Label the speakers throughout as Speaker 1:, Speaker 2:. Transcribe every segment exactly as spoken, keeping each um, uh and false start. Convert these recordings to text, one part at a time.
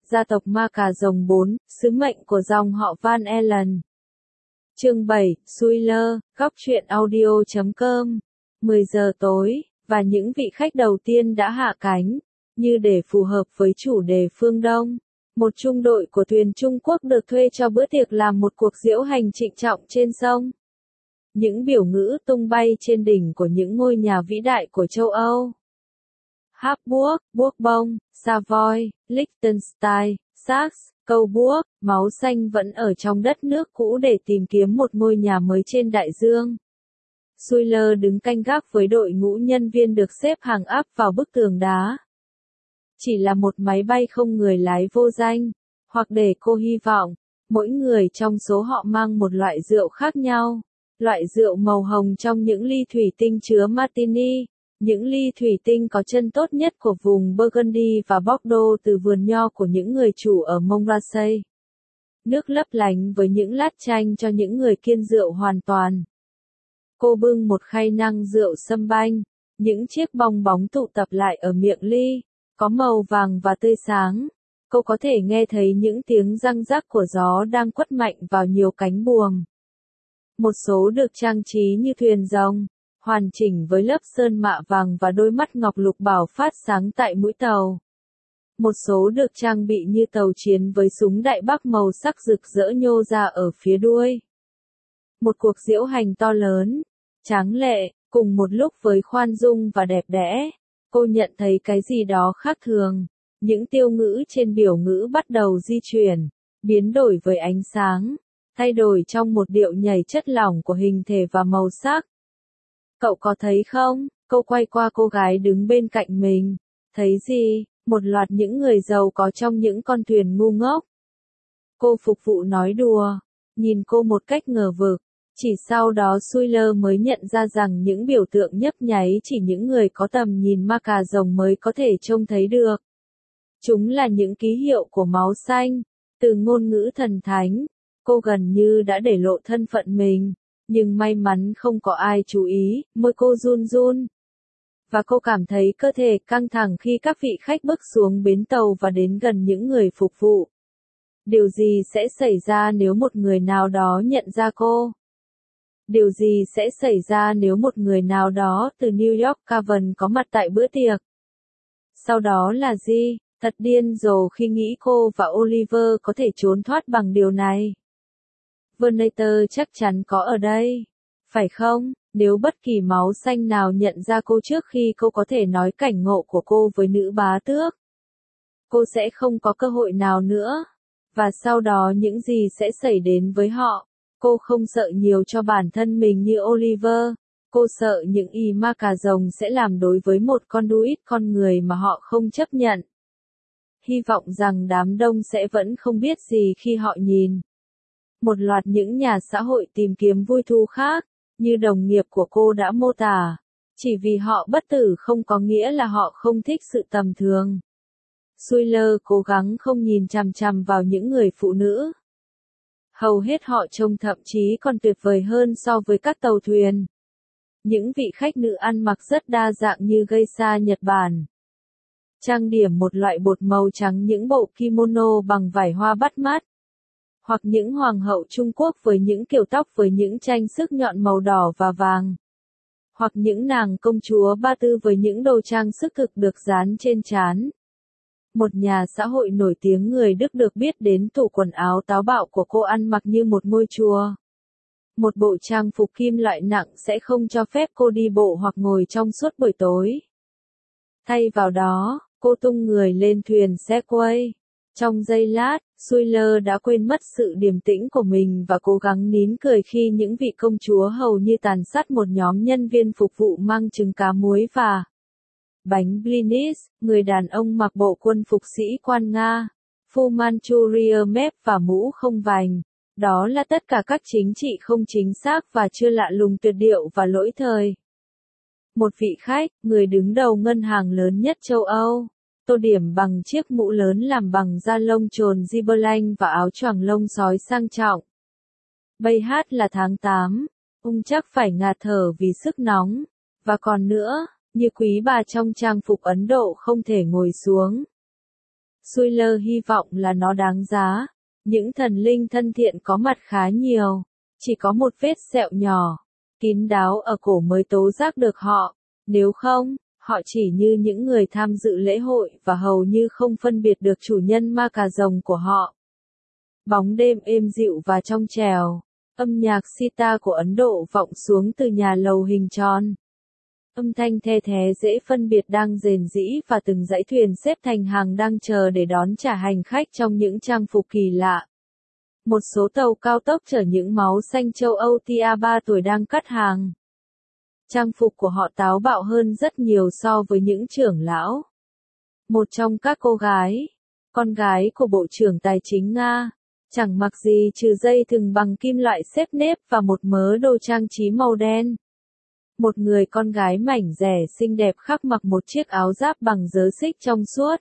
Speaker 1: Gia tộc Ma Cà Rồng bốn, sứ mệnh của dòng họ Van Allen. Chương bảy, Spoiler, góc truyện audio chấm com. mười giờ tối, và những vị khách đầu tiên đã hạ cánh. Như để phù hợp với chủ đề phương Đông, một trung đội của thuyền Trung Quốc được thuê cho bữa tiệc làm một cuộc diễu hành trịnh trọng trên sông. Những biểu ngữ tung bay trên đỉnh của những ngôi nhà vĩ đại của châu Âu. Habsburg, Bourbon, Savoy, Liechtenstein, Saxe, Coburg, máu xanh vẫn ở trong đất nước cũ để tìm kiếm một ngôi nhà mới trên đại dương. Schuyler đứng canh gác với đội ngũ nhân viên được xếp hàng áp vào bức tường đá. Chỉ là một máy bay không người lái vô danh, hoặc để cô hy vọng, mỗi người trong số họ mang một loại rượu khác nhau. Loại rượu màu hồng trong những ly thủy tinh chứa Martini, những ly thủy tinh có chân tốt nhất của vùng Burgundy và Bordeaux từ vườn nho của những người chủ ở Montrachet. Nước lấp lánh với những lát chanh cho những người kiêng rượu hoàn toàn. Cô bưng một khay năng rượu sâm banh, những chiếc bong bóng tụ tập lại ở miệng ly, có màu vàng và tươi sáng. Cô có thể nghe thấy những tiếng răng rắc của gió đang quất mạnh vào nhiều cánh buồm. Một số được trang trí như thuyền rồng, hoàn chỉnh với lớp sơn mạ vàng và đôi mắt ngọc lục bảo phát sáng tại mũi tàu. Một số được trang bị như tàu chiến với súng đại bác màu sắc rực rỡ nhô ra ở phía đuôi. Một cuộc diễu hành to lớn, tráng lệ, cùng một lúc với khoan dung và đẹp đẽ. Cô nhận thấy cái gì đó khác thường. Những tiêu ngữ trên biểu ngữ bắt đầu di chuyển, biến đổi với ánh sáng, thay đổi trong một điệu nhảy chất lỏng của hình thể và màu sắc. Cậu có thấy không? Cô quay qua cô gái đứng bên cạnh mình. Thấy gì? Một loạt những người giàu có trong những con thuyền ngu ngốc. Cô phục vụ nói đùa, nhìn cô một cách ngờ vực. Chỉ sau đó Schuyler mới nhận ra rằng những biểu tượng nhấp nháy chỉ những người có tầm nhìn Ma Cà Rồng mới có thể trông thấy được. Chúng là những ký hiệu của máu xanh, từ ngôn ngữ thần thánh. Cô gần như đã để lộ thân phận mình, nhưng may mắn không có ai chú ý, môi cô run run. Và cô cảm thấy cơ thể căng thẳng khi các vị khách bước xuống bến tàu và đến gần những người phục vụ. Điều gì sẽ xảy ra nếu một người nào đó nhận ra cô? Điều gì sẽ xảy ra nếu một người nào đó từ New York Cavern có mặt tại bữa tiệc? Sau đó là gì? Thật điên rồ khi nghĩ cô và Oliver có thể trốn thoát bằng điều này. Verneter chắc chắn có ở đây. Phải không? Nếu bất kỳ máu xanh nào nhận ra cô trước khi cô có thể nói cảnh ngộ của cô với nữ bá tước, cô sẽ không có cơ hội nào nữa. Và sau đó những gì sẽ xảy đến với họ? Cô không sợ nhiều cho bản thân mình như Oliver. Cô sợ những y Ma Cà Rồng sẽ làm đối với một con đuít con người mà họ không chấp nhận. Hy vọng rằng đám đông sẽ vẫn không biết gì khi họ nhìn. Một loạt những nhà xã hội tìm kiếm vui thú khác, như đồng nghiệp của cô đã mô tả. Chỉ vì họ bất tử không có nghĩa là họ không thích sự tầm thường. Schuyler cố gắng không nhìn chằm chằm vào những người phụ nữ. Hầu hết họ trông thậm chí còn tuyệt vời hơn so với các tàu thuyền. Những vị khách nữ ăn mặc rất đa dạng như geisha Nhật Bản. Trang điểm một loại bột màu trắng, những bộ kimono bằng vải hoa bắt mắt. Hoặc những hoàng hậu Trung Quốc với những kiểu tóc với những tranh sức nhọn màu đỏ và vàng. Hoặc những nàng công chúa Ba Tư với những đồ trang sức cực được dán trên trán. Một nhà xã hội nổi tiếng người Đức được biết đến tủ quần áo táo bạo của cô ăn mặc như một ngôi chùa. Một bộ trang phục kim loại nặng sẽ không cho phép cô đi bộ hoặc ngồi trong suốt buổi tối. Thay vào đó, cô tung người lên thuyền Segway. Trong giây lát, Schuyler đã quên mất sự điềm tĩnh của mình và cố gắng nín cười khi những vị công chúa hầu như tàn sát một nhóm nhân viên phục vụ mang trứng cá muối và bánh blinis. Người đàn ông mặc bộ quân phục sĩ quan Nga, Fu Manchuria mép và mũ không vành. Đó là tất cả các chính trị không chính xác và chưa lạ lùng, tuyệt điệu và lỗi thời. Một vị khách, người đứng đầu ngân hàng lớn nhất châu Âu, tô điểm bằng chiếc mũ lớn làm bằng da lông trồn Gibberline và áo choàng lông sói sang trọng. Bây hát là tháng tám, ông chắc phải ngạt thở vì sức nóng. Và còn nữa, như quý bà trong trang phục Ấn Độ không thể ngồi xuống. Suyler hy vọng là nó đáng giá. Những thần linh thân thiện có mặt khá nhiều. Chỉ có một vết sẹo nhỏ, kín đáo ở cổ mới tố giác được họ. Nếu không, họ chỉ như những người tham dự lễ hội và hầu như không phân biệt được chủ nhân ma cà rồng của họ. Bóng đêm êm dịu và trong trẻo. Âm nhạc sitar của Ấn Độ vọng xuống từ nhà lầu hình tròn. Âm thanh the thé dễ phân biệt đang rền rĩ và từng dãy thuyền xếp thành hàng đang chờ để đón trả hành khách trong những trang phục kỳ lạ. Một số tàu cao tốc chở những máu xanh châu Âu tia ba tuổi đang cắt hàng. Trang phục của họ táo bạo hơn rất nhiều so với những trưởng lão. Một trong các cô gái, con gái của Bộ trưởng Tài chính Nga, chẳng mặc gì trừ dây thừng bằng kim loại xếp nếp và một mớ đồ trang trí màu đen. Một người con gái mảnh rẻ xinh đẹp khác mặc một chiếc áo giáp bằng dớ xích trong suốt.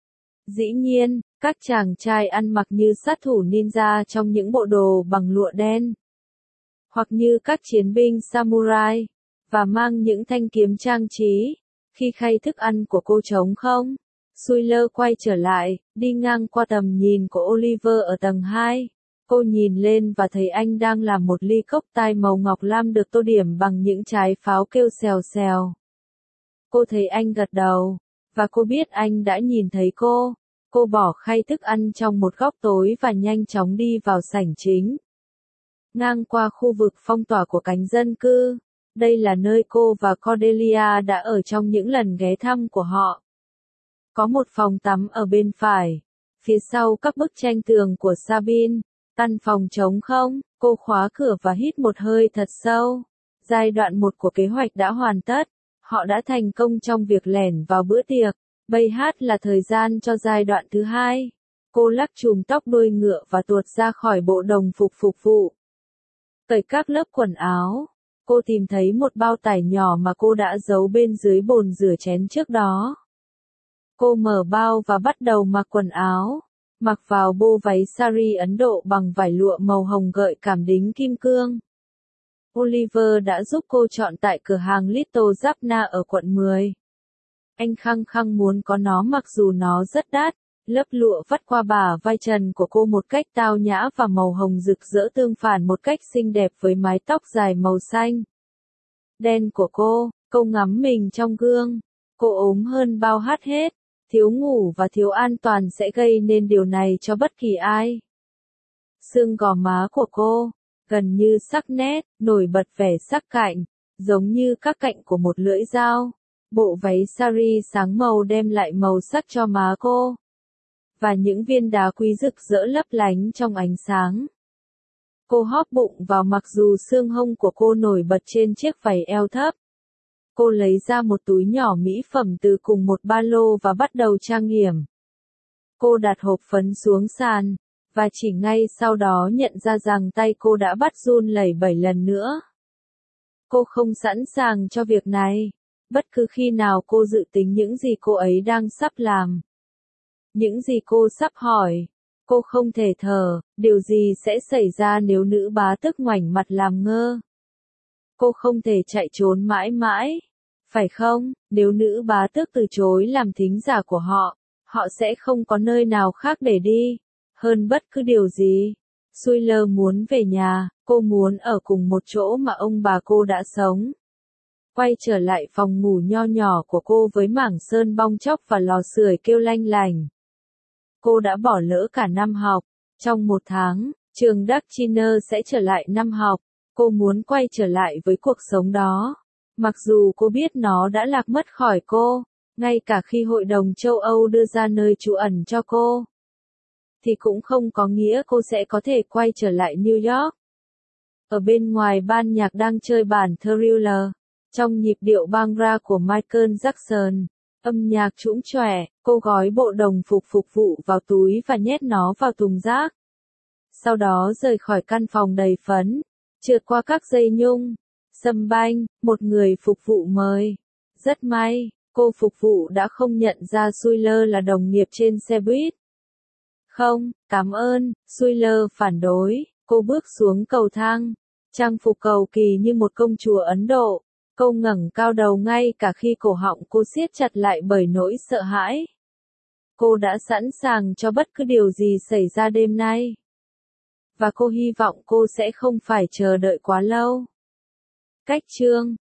Speaker 1: Dĩ nhiên, các chàng trai ăn mặc như sát thủ ninja trong những bộ đồ bằng lụa đen. Hoặc như các chiến binh samurai, và mang những thanh kiếm trang trí. Khi khay thức ăn của cô trống không, Suyler quay trở lại, đi ngang qua tầm nhìn của Oliver ở tầng hai. Cô nhìn lên và thấy anh đang làm một ly cốc tai màu ngọc lam được tô điểm bằng những trái pháo kêu xèo xèo. Cô thấy anh gật đầu, và cô biết anh đã nhìn thấy cô. Cô bỏ khay thức ăn trong một góc tối và nhanh chóng đi vào sảnh chính. Ngang qua khu vực phong tỏa của cánh dân cư, đây là nơi cô và Cordelia đã ở trong những lần ghé thăm của họ. Có một phòng tắm ở bên phải, phía sau các bức tranh tường của Sabine. Căn phòng trống không, cô khóa cửa và hít một hơi thật sâu. Giai đoạn một của kế hoạch đã hoàn tất. Họ đã thành công trong việc lẻn vào bữa tiệc. Bây hát là thời gian cho giai đoạn thứ hai. Cô lắc chùm tóc đuôi ngựa và tuột ra khỏi bộ đồng phục phục vụ. Cởi các lớp quần áo. Cô tìm thấy một bao tải nhỏ mà cô đã giấu bên dưới bồn rửa chén trước đó. Cô mở bao và bắt đầu mặc quần áo. Mặc vào bộ váy sari Ấn Độ bằng vải lụa màu hồng gợi cảm đính kim cương. Oliver đã giúp cô chọn tại cửa hàng Little Jaffna ở quận mười. Anh khăng khăng muốn có nó mặc dù nó rất đắt. Lớp lụa vắt qua bả vai trần của cô một cách tao nhã và màu hồng rực rỡ tương phản một cách xinh đẹp với mái tóc dài màu xanh đen của cô. Cô ngắm mình trong gương. Cô ốm hơn bao hát hết. Thiếu ngủ và thiếu an toàn sẽ gây nên điều này cho bất kỳ ai. Xương gò má của cô, gần như sắc nét, nổi bật vẻ sắc cạnh, giống như các cạnh của một lưỡi dao. Bộ váy sari sáng màu đem lại màu sắc cho má cô. Và những viên đá quý rực rỡ lấp lánh trong ánh sáng. Cô hóp bụng vào mặc dù xương hông của cô nổi bật trên chiếc váy eo thấp. Cô lấy ra một túi nhỏ mỹ phẩm từ cùng một ba lô và bắt đầu trang điểm. Cô đặt hộp phấn xuống sàn, và chỉ ngay sau đó nhận ra rằng tay cô đã bắt run lẩy bẩy lần nữa. Cô không sẵn sàng cho việc này, bất cứ khi nào cô dự tính những gì cô ấy đang sắp làm. Những gì cô sắp hỏi. Cô không thể thở, điều gì sẽ xảy ra nếu nữ bá tước ngoảnh mặt làm ngơ. Cô không thể chạy trốn mãi mãi. Phải không, nếu nữ bá tước từ chối làm thính giả của họ, họ sẽ không có nơi nào khác để đi, hơn bất cứ điều gì. Suyler muốn về nhà, cô muốn ở cùng một chỗ mà ông bà cô đã sống. Quay trở lại phòng ngủ nho nhỏ của cô với mảng sơn bong chóc và lò sưởi kêu lanh lành. Cô đã bỏ lỡ cả năm học. Trong một tháng, trường Darkchiner sẽ trở lại năm học. Cô muốn quay trở lại với cuộc sống đó. Mặc dù cô biết nó đã lạc mất khỏi cô, ngay cả khi Hội đồng châu Âu đưa ra nơi trú ẩn cho cô, thì cũng không có nghĩa cô sẽ có thể quay trở lại New York. Ở bên ngoài ban nhạc đang chơi bản Thriller, trong nhịp điệu Bhangra của Michael Jackson, âm nhạc trũng trẻo, cô gói bộ đồng phục phục vụ vào túi và nhét nó vào thùng rác. Sau đó rời khỏi căn phòng đầy phấn, trượt qua các dây nhung. Sâm banh, một người phục vụ mời. Rất may, cô phục vụ đã không nhận ra Suyler là đồng nghiệp trên xe buýt. Không, cảm ơn, Suyler phản đối. Cô bước xuống cầu thang. Trang phục cầu kỳ như một công chúa Ấn Độ. Cô ngẩng cao đầu ngay cả khi cổ họng cô siết chặt lại bởi nỗi sợ hãi. cô đã sẵn sàng cho bất cứ điều gì xảy ra đêm nay. Và cô hy vọng cô sẽ không phải chờ đợi quá lâu. Cách chương